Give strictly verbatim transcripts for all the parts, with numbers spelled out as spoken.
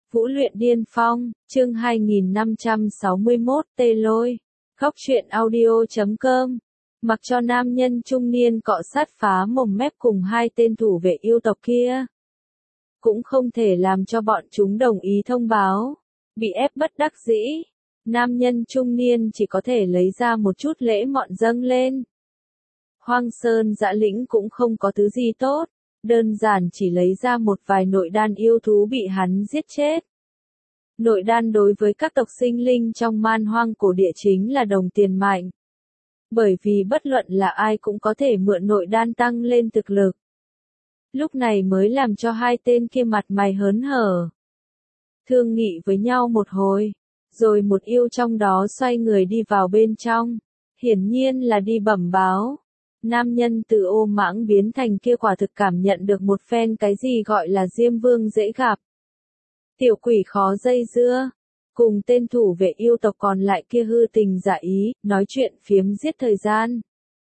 Vũ luyện điên phong, chương hai nghìn năm trăm sáu mươi mốt, tê lôi. Góc truyện audio chấm com. Mặc cho nam nhân trung niên cọ sát phá mồm mép cùng hai tên thủ vệ yêu tộc kia, cũng không thể làm cho bọn chúng đồng ý thông báo. Bị ép bất đắc dĩ, nam nhân trung niên chỉ có thể lấy ra một chút lễ mọn dâng lên. Hoang Sơn Dã Lĩnh cũng không có thứ gì tốt, đơn giản chỉ lấy ra một vài nội đan yêu thú bị hắn giết chết. Nội đan đối với các tộc sinh linh trong man hoang cổ địa chính là đồng tiền mạnh. Bởi vì bất luận là ai cũng có thể mượn nội đan tăng lên thực lực. Lúc này mới làm cho hai tên kia mặt mày hớn hở. Thương nghị với nhau một hồi, rồi một yêu trong đó xoay người đi vào bên trong, hiển nhiên là đi bẩm báo. Nam nhân từ ô mãng biến thành kia quả thực cảm nhận được một phen cái gì gọi là Diêm Vương dễ gặp. Tiểu quỷ khó dây dưa, cùng tên thủ vệ yêu tộc còn lại kia hư tình giả ý, nói chuyện phiếm giết thời gian.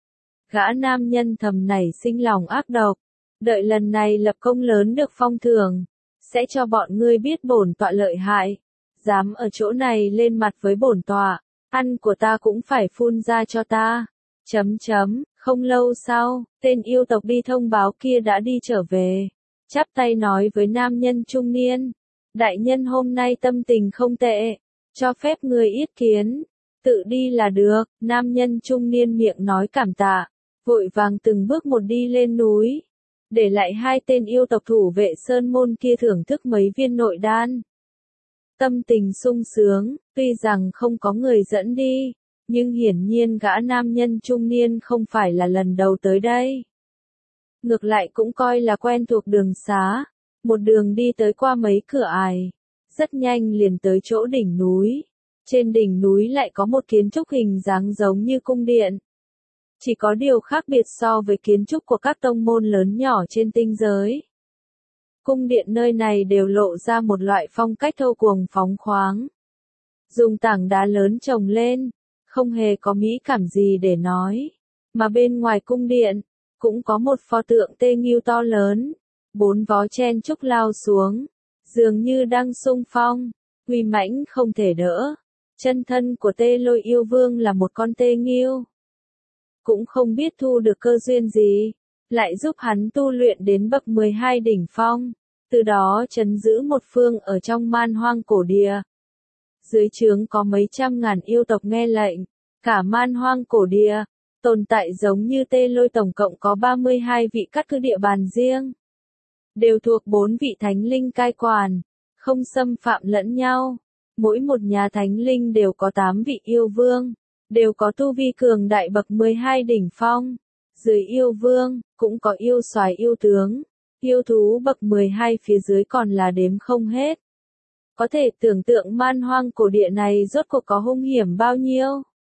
Gã nam nhân thầm nảy sinh lòng ác độc, đợi lần này lập công lớn được phong thưởng, sẽ cho bọn ngươi biết bổn tọa lợi hại, dám ở chỗ này lên mặt với bổn tọa, ăn của ta cũng phải phun ra cho ta. Chấm chấm, không lâu sau, tên yêu tộc đi thông báo kia đã đi trở về, chắp tay nói với nam nhân trung niên, đại nhân hôm nay tâm tình không tệ, cho phép người yết kiến, tự đi là được. Nam nhân trung niên miệng nói cảm tạ, vội vàng từng bước một đi lên núi, để lại hai tên yêu tộc thủ vệ sơn môn kia thưởng thức mấy viên nội đan. Tâm tình sung sướng, tuy rằng không có người dẫn đi, nhưng hiển nhiên gã nam nhân trung niên không phải là lần đầu tới đây. Ngược lại cũng coi là quen thuộc đường xá, một đường đi tới qua mấy cửa ải, rất nhanh liền tới chỗ đỉnh núi. Trên đỉnh núi lại có một kiến trúc hình dáng giống như cung điện. Chỉ có điều khác biệt so với kiến trúc của các tông môn lớn nhỏ trên tinh giới. Cung điện nơi này đều lộ ra một loại phong cách thô cuồng phóng khoáng. Dùng tảng đá lớn chồng lên, không hề có mỹ cảm gì để nói. Mà bên ngoài cung điện, cũng có một pho tượng tê nghiêu to lớn, bốn vó chen chúc lao xuống, dường như đang xung phong, uy mãnh không thể đỡ. Chân thân của tê lôi yêu vương là một con tê nghiêu. Cũng không biết thu được cơ duyên gì, lại giúp hắn tu luyện đến bậc mười hai đỉnh phong, từ đó trấn giữ một phương ở trong man hoang cổ địa. Dưới trướng có mấy trăm ngàn yêu tộc nghe lệnh, cả man hoang cổ địa, tồn tại giống như tê lôi tổng cộng có ba mươi hai vị cắt cứ địa bàn riêng. Đều thuộc bốn vị thánh linh cai quản, không xâm phạm lẫn nhau. Mỗi một nhà thánh linh đều có tám vị yêu vương, đều có tu vi cường đại bậc mười hai đỉnh phong. Dưới yêu vương, cũng có yêu soái yêu tướng, yêu thú bậc mười hai phía dưới còn là đếm không hết. Có thể tưởng tượng man hoang cổ địa này rốt cuộc có hung hiểm bao nhiêu.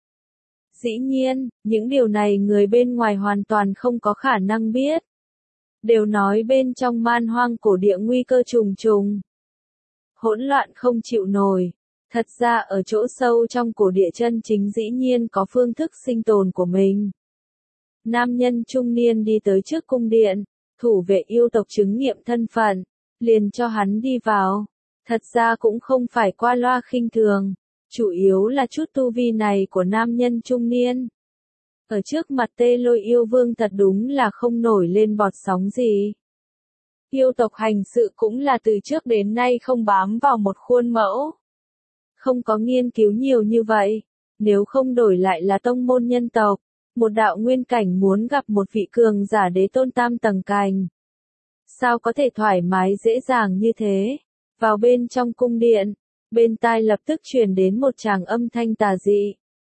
Dĩ nhiên, những điều này người bên ngoài hoàn toàn không có khả năng biết. Đều nói bên trong man hoang cổ địa nguy cơ trùng trùng, hỗn loạn không chịu nổi. Thật ra ở chỗ sâu trong cổ địa chân chính dĩ nhiên có phương thức sinh tồn của mình. Nam nhân trung niên đi tới trước cung điện, thủ vệ yêu tộc chứng nghiệm thân phận, liền cho hắn đi vào. Thật ra cũng không phải qua loa khinh thường, chủ yếu là chút tu vi này của nam nhân trung niên. Ở trước mặt tê lôi yêu vương thật đúng là không nổi lên bọt sóng gì. Yêu tộc hành sự cũng là từ trước đến nay không bám vào một khuôn mẫu. Không có nghiên cứu nhiều như vậy, nếu không đổi lại là tông môn nhân tộc, một đạo nguyên cảnh muốn gặp một vị cường giả đế tôn tam tầng cảnh. Sao có thể thoải mái dễ dàng như thế? Vào bên trong cung điện, bên tai lập tức truyền đến một tràng âm thanh tà dị.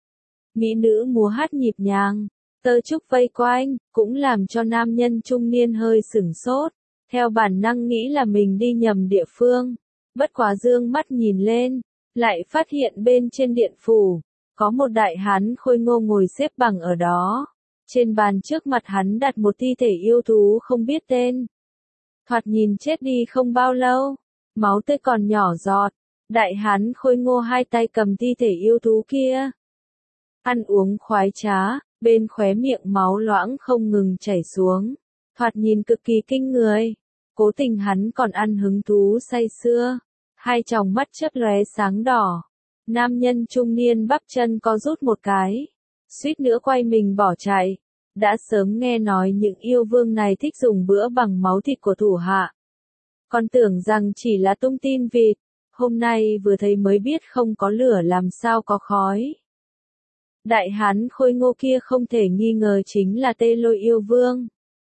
Mỹ nữ múa hát nhịp nhàng, tơ trúc vây quanh, cũng làm cho nam nhân trung niên hơi sửng sốt, theo bản năng nghĩ là mình đi nhầm địa phương. Bất quá dương mắt nhìn lên, lại phát hiện bên trên điện phủ, có một đại hán khôi ngô ngồi xếp bằng ở đó. Trên bàn trước mặt hắn đặt một thi thể yêu thú không biết tên. Thoạt nhìn chết đi không bao lâu, máu tươi còn nhỏ giọt, đại hán khôi ngô hai tay cầm thi thể yêu thú kia. Ăn uống khoái trá, bên khóe miệng máu loãng không ngừng chảy xuống, thoạt nhìn cực kỳ kinh người. Cố tình hắn còn ăn hứng thú say sưa. hai tròng mắt chớp lóe sáng đỏ. Nam nhân trung niên bắp chân co rút một cái, suýt nữa quay mình bỏ chạy. Đã sớm nghe nói những yêu vương này thích dùng bữa bằng máu thịt của thủ hạ. Còn tưởng rằng chỉ là tung tin vịt, hôm nay vừa thấy mới biết không có lửa làm sao có khói. Đại hán khôi ngô kia không thể nghi ngờ chính là Tê Lôi yêu vương.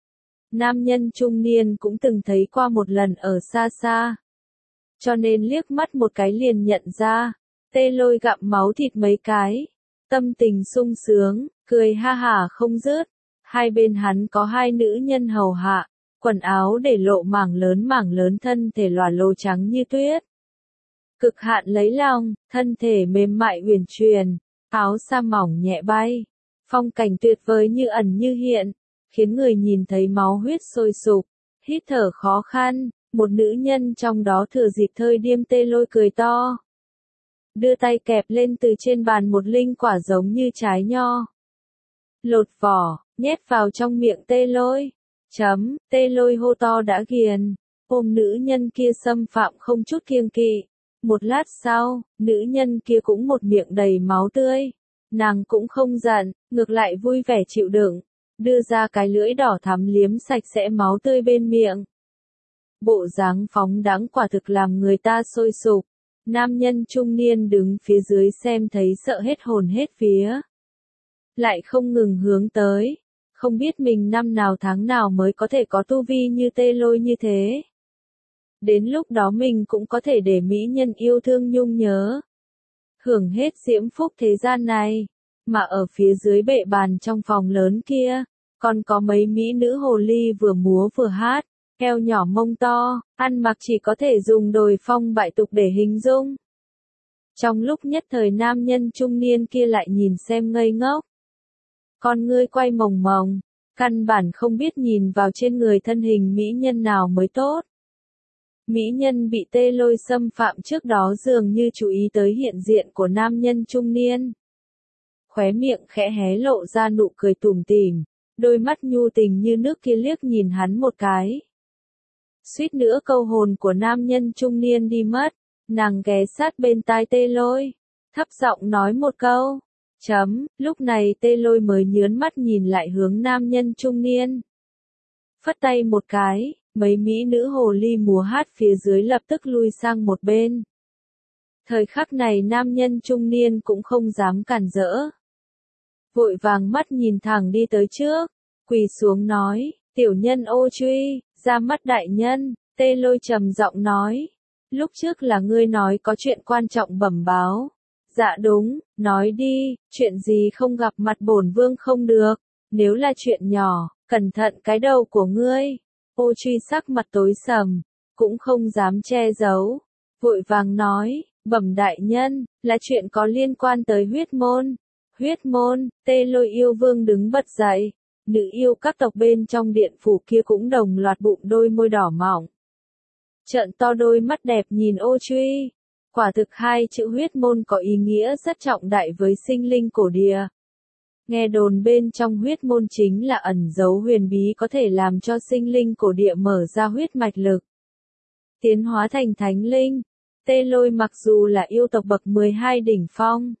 Nam nhân trung niên cũng từng thấy qua một lần ở xa xa. Cho nên liếc mắt một cái liền nhận ra, Tê Lôi gặm máu thịt mấy cái. Tâm tình sung sướng, cười ha hả không dứt. Hai bên hắn có hai nữ nhân hầu hạ, quần áo để lộ mảng lớn mảng lớn thân thể lòa lồ trắng như tuyết. Cực hạn lấy lòng, thân thể mềm mại uyển chuyển, áo sa mỏng nhẹ bay. Phong cảnh tuyệt vời như ẩn như hiện, khiến người nhìn thấy máu huyết sôi sục, hít thở khó khăn. Một nữ nhân trong đó thừa dịp thời điểm Tê Lôi cười to. Đưa tay kẹp lên từ trên bàn một linh quả giống như trái nho. Lột vỏ, nhét vào trong miệng Tê Lôi. Chấm, Tê Lôi hô to đã ghiền. Ôm nữ nhân kia xâm phạm không chút kiêng kỵ. Một lát sau, nữ nhân kia cũng một miệng đầy máu tươi. Nàng cũng không giận, ngược lại vui vẻ chịu đựng. Đưa ra cái lưỡi đỏ thắm liếm sạch sẽ máu tươi bên miệng. Bộ dáng phóng đãng quả thực làm người ta sôi sục. Nam nhân trung niên đứng phía dưới xem thấy sợ hết hồn hết vía. Lại không ngừng hướng tới. Không biết mình năm nào tháng nào mới có thể có tu vi như Tê Lôi như thế. Đến lúc đó mình cũng có thể để mỹ nhân yêu thương nhung nhớ. Hưởng hết diễm phúc thế gian này. Mà ở phía dưới bệ bàn trong phòng lớn kia, còn có mấy mỹ nữ hồ ly vừa múa vừa hát. Eo nhỏ mông to, ăn mặc chỉ có thể dùng đồi phong bại tục để hình dung. Trong lúc nhất thời nam nhân trung niên kia lại nhìn xem ngây ngốc. Con ngươi quay mồng mồng, căn bản không biết nhìn vào trên người thân hình mỹ nhân nào mới tốt. Mỹ nhân bị Tê Lôi xâm phạm trước đó dường như chú ý tới hiện diện của nam nhân trung niên. Khóe miệng khẽ hé lộ ra nụ cười tủm tỉm, đôi mắt nhu tình như nước kia liếc nhìn hắn một cái. Suýt nữa câu hồn của nam nhân trung niên đi mất, nàng ghé sát bên tai Tê Lôi, thấp giọng nói một câu. Chấm, lúc này Tê Lôi mới nhớn mắt nhìn lại hướng nam nhân trung niên. Phất tay một cái, mấy mỹ nữ hồ ly múa hát phía dưới lập tức lui sang một bên. Thời khắc này nam nhân trung niên cũng không dám cản rỡ. Vội vàng mắt nhìn thẳng đi tới trước, quỳ xuống nói, tiểu nhân ô truy, ra mắt đại nhân. Tê Lôi trầm giọng nói, lúc trước là ngươi nói có chuyện quan trọng bẩm báo. Dạ đúng, nói đi, chuyện gì không gặp mặt bổn vương không được, nếu là chuyện nhỏ, cẩn thận cái đầu của ngươi. Ô truy sắc mặt tối sầm, cũng không dám che giấu, vội vàng nói, bẩm đại nhân, là chuyện có liên quan tới huyết môn. Huyết môn, Tê Lôi yêu vương đứng bật dậy, nữ yêu các tộc bên trong điện phủ kia cũng đồng loạt bụng đôi môi đỏ mỏng. Trợn to đôi mắt đẹp nhìn ô truy. Quả thực hai chữ huyết môn có ý nghĩa rất trọng đại với sinh linh cổ địa. Nghe đồn bên trong huyết môn chính là ẩn dấu huyền bí có thể làm cho sinh linh cổ địa mở ra huyết mạch lực. Tiến hóa thành thánh linh. Tê Lôi mặc dù là yêu tộc bậc mười hai đỉnh phong,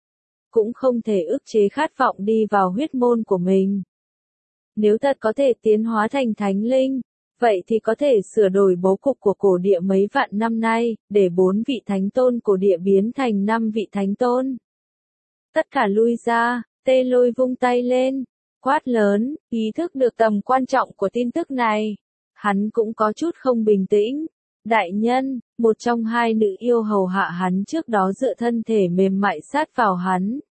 cũng không thể ức chế khát vọng đi vào huyết môn của mình. Nếu thật có thể tiến hóa thành thánh linh, vậy thì có thể sửa đổi bố cục của cổ địa mấy vạn năm nay, để bốn vị thánh tôn cổ địa biến thành năm vị thánh tôn. Tất cả lui ra, Tê Lôi vung tay lên, quát lớn, ý thức được tầm quan trọng của tin tức này. Hắn cũng có chút không bình tĩnh. Đại nhân, một trong hai nữ yêu hầu hạ hắn trước đó dựa thân thể mềm mại sát vào hắn.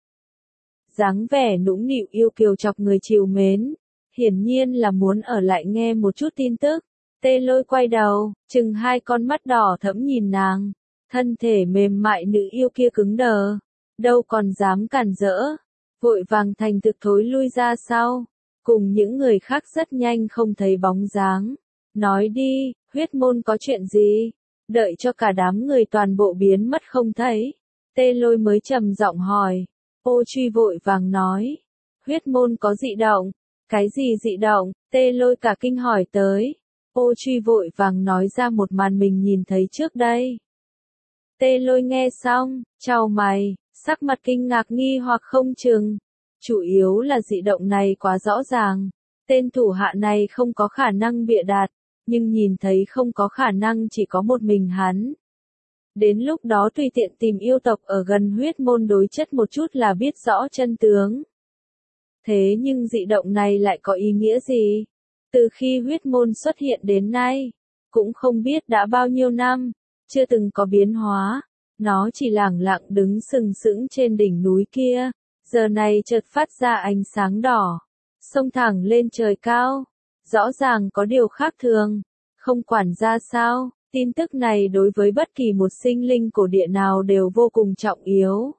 Dáng vẻ nũng nịu yêu kiều chọc người chiều mến. Hiển nhiên là muốn ở lại nghe một chút tin tức. Tê Lôi quay đầu, chừng hai con mắt đỏ thẫm nhìn nàng. Thân thể mềm mại nữ yêu kia cứng đờ. Đâu còn dám cản rỡ. Vội vàng thành thực thối lui ra sau. Cùng những người khác rất nhanh không thấy bóng dáng. Nói đi, huyết môn có chuyện gì? Đợi cho cả đám người toàn bộ biến mất không thấy. Tê Lôi mới trầm giọng hỏi. Ô truy vội vàng nói. Huyết môn có dị động. Cái gì dị động? Tê Lôi cả kinh hỏi tới. Ô truy vội vàng nói ra một màn mình nhìn thấy trước đây. Tê Lôi nghe xong, chau mày, sắc mặt kinh ngạc nghi hoặc không chừng. Chủ yếu là dị động này quá rõ ràng. Tên thủ hạ này không có khả năng bịa đặt, nhưng nhìn thấy không có khả năng chỉ có một mình hắn. Đến lúc đó tùy tiện tìm yêu tộc ở gần huyết môn đối chất một chút là biết rõ chân tướng. Thế nhưng dị động này lại có ý nghĩa gì? Từ khi huyết môn xuất hiện đến nay, cũng không biết đã bao nhiêu năm, chưa từng có biến hóa. Nó chỉ lẳng lặng đứng sừng sững trên đỉnh núi kia, giờ này chợt phát ra ánh sáng đỏ, xông thẳng lên trời cao. Rõ ràng có điều khác thường, không quản ra sao, tin tức này đối với bất kỳ một sinh linh cổ địa nào đều vô cùng trọng yếu.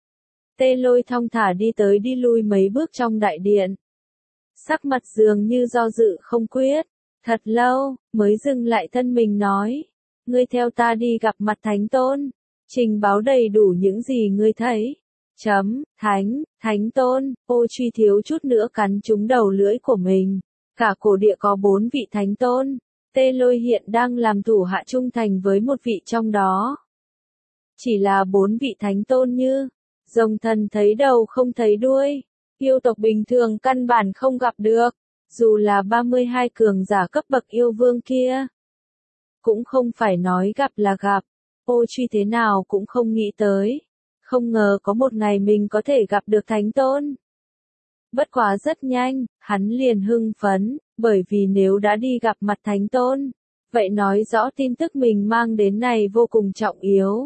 Tê Lôi thong thả đi tới đi lui mấy bước trong đại điện. Sắc mặt dường như do dự không quyết, thật lâu, mới dừng lại thân mình nói. Ngươi theo ta đi gặp mặt Thánh Tôn, trình báo đầy đủ những gì ngươi thấy. Chấm, Thánh, Thánh Tôn, ô truy thiếu chút nữa cắn trúng đầu lưỡi của mình. Cả cổ địa có bốn vị Thánh Tôn, Tê Lôi hiện đang làm thủ hạ trung thành với một vị trong đó. Chỉ là bốn vị Thánh Tôn như, rồng thần thấy đầu không thấy đuôi, yêu tộc bình thường căn bản không gặp được, dù là ba mươi hai cường giả cấp bậc yêu vương kia. Cũng không phải nói gặp là gặp, ô truy thế nào cũng không nghĩ tới, không ngờ có một ngày mình có thể gặp được Thánh Tôn. Bất quá rất nhanh, hắn liền hưng phấn, bởi vì nếu đã đi gặp mặt Thánh Tôn, vậy nói rõ tin tức mình mang đến này vô cùng trọng yếu.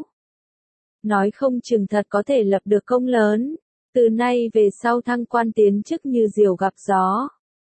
Nói không chừng thật có thể lập được công lớn, từ nay về sau thăng quan tiến chức như diều gặp gió.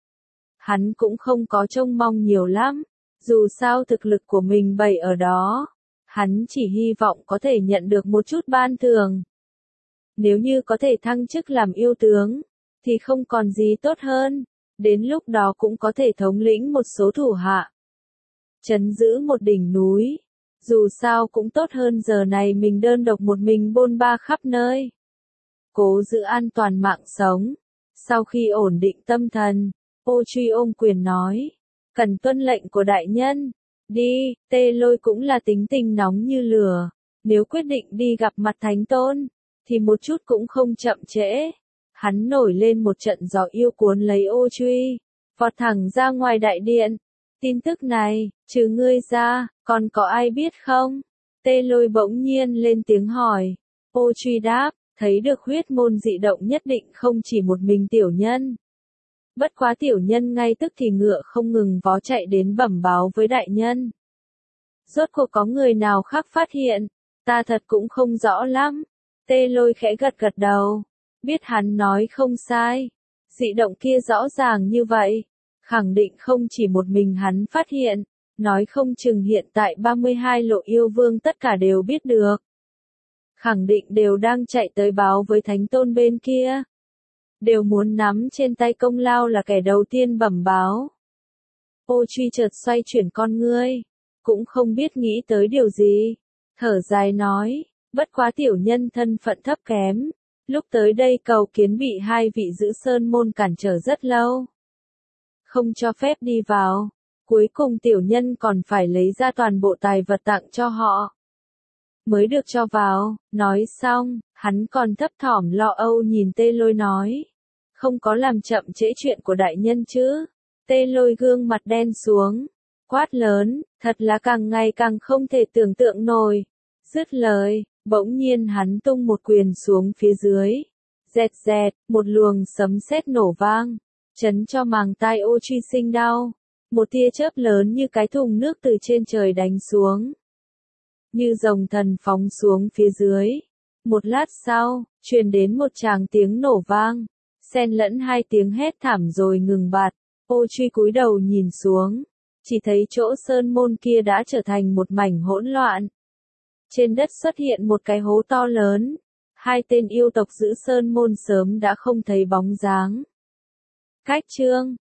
Hắn cũng không có trông mong nhiều lắm, dù sao thực lực của mình bày ở đó, hắn chỉ hy vọng có thể nhận được một chút ban thưởng. Nếu như có thể thăng chức làm yêu tướng, thì không còn gì tốt hơn, đến lúc đó cũng có thể thống lĩnh một số thủ hạ. Trấn giữ một đỉnh núi, dù sao cũng tốt hơn giờ này mình đơn độc một mình bôn ba khắp nơi. Cố giữ an toàn mạng sống. Sau khi ổn định tâm thần, ô truy ôm quyền nói, cần tuân lệnh của đại nhân. Đi, Tê Lôi cũng là tính tình nóng như lửa, nếu quyết định đi gặp mặt Thánh Tôn, thì một chút cũng không chậm trễ. Hắn nổi lên một trận gió yêu cuốn lấy ô truy, vọt thẳng ra ngoài đại điện. Tin tức này, trừ ngươi ra, còn có ai biết không? Tê Lôi bỗng nhiên lên tiếng hỏi. Ô truy đáp, thấy được huyết môn dị động nhất định không chỉ một mình tiểu nhân. Bất quá tiểu nhân ngay tức thì ngựa không ngừng vó chạy đến bẩm báo với đại nhân. Rốt cuộc có người nào khác phát hiện, ta thật cũng không rõ lắm. Tê Lôi khẽ gật gật đầu, biết hắn nói không sai. Dị động kia rõ ràng như vậy, khẳng định không chỉ một mình hắn phát hiện, nói không chừng hiện tại ba mươi hai lộ yêu vương tất cả đều biết được. Khẳng định đều đang chạy tới báo với Thánh Tôn bên kia. Đều muốn nắm trên tay công lao là kẻ đầu tiên bẩm báo. Ô truy chợt xoay chuyển con ngươi, cũng không biết nghĩ tới điều gì. Thở dài nói, bất quá tiểu nhân thân phận thấp kém. Lúc tới đây cầu kiến bị hai vị giữ sơn môn cản trở rất lâu. Không cho phép đi vào. Cuối cùng tiểu nhân còn phải lấy ra toàn bộ tài vật tặng cho họ. Mới được cho vào, nói xong, hắn còn thấp thỏm lo âu nhìn Tê Lôi nói. Không có làm chậm trễ chuyện của đại nhân chứ. Tê Lôi gương mặt đen xuống, quát lớn, thật là càng ngày càng không thể tưởng tượng nổi. Dứt lời, bỗng nhiên hắn tung một quyền xuống phía dưới. Dẹt dẹt, một luồng sấm sét nổ vang, chấn cho màng tai ô truy sinh đau. Một tia chớp lớn như cái thùng nước từ trên trời đánh xuống. Như rồng thần phóng xuống phía dưới. Một lát sau, truyền đến một tràng tiếng nổ vang, xen lẫn hai tiếng hét thảm rồi ngừng bạt. Ô truy cúi đầu nhìn xuống, chỉ thấy chỗ sơn môn kia đã trở thành một mảnh hỗn loạn. Trên đất xuất hiện một cái hố to lớn, hai tên yêu tộc giữ sơn môn sớm đã không thấy bóng dáng. Cách chương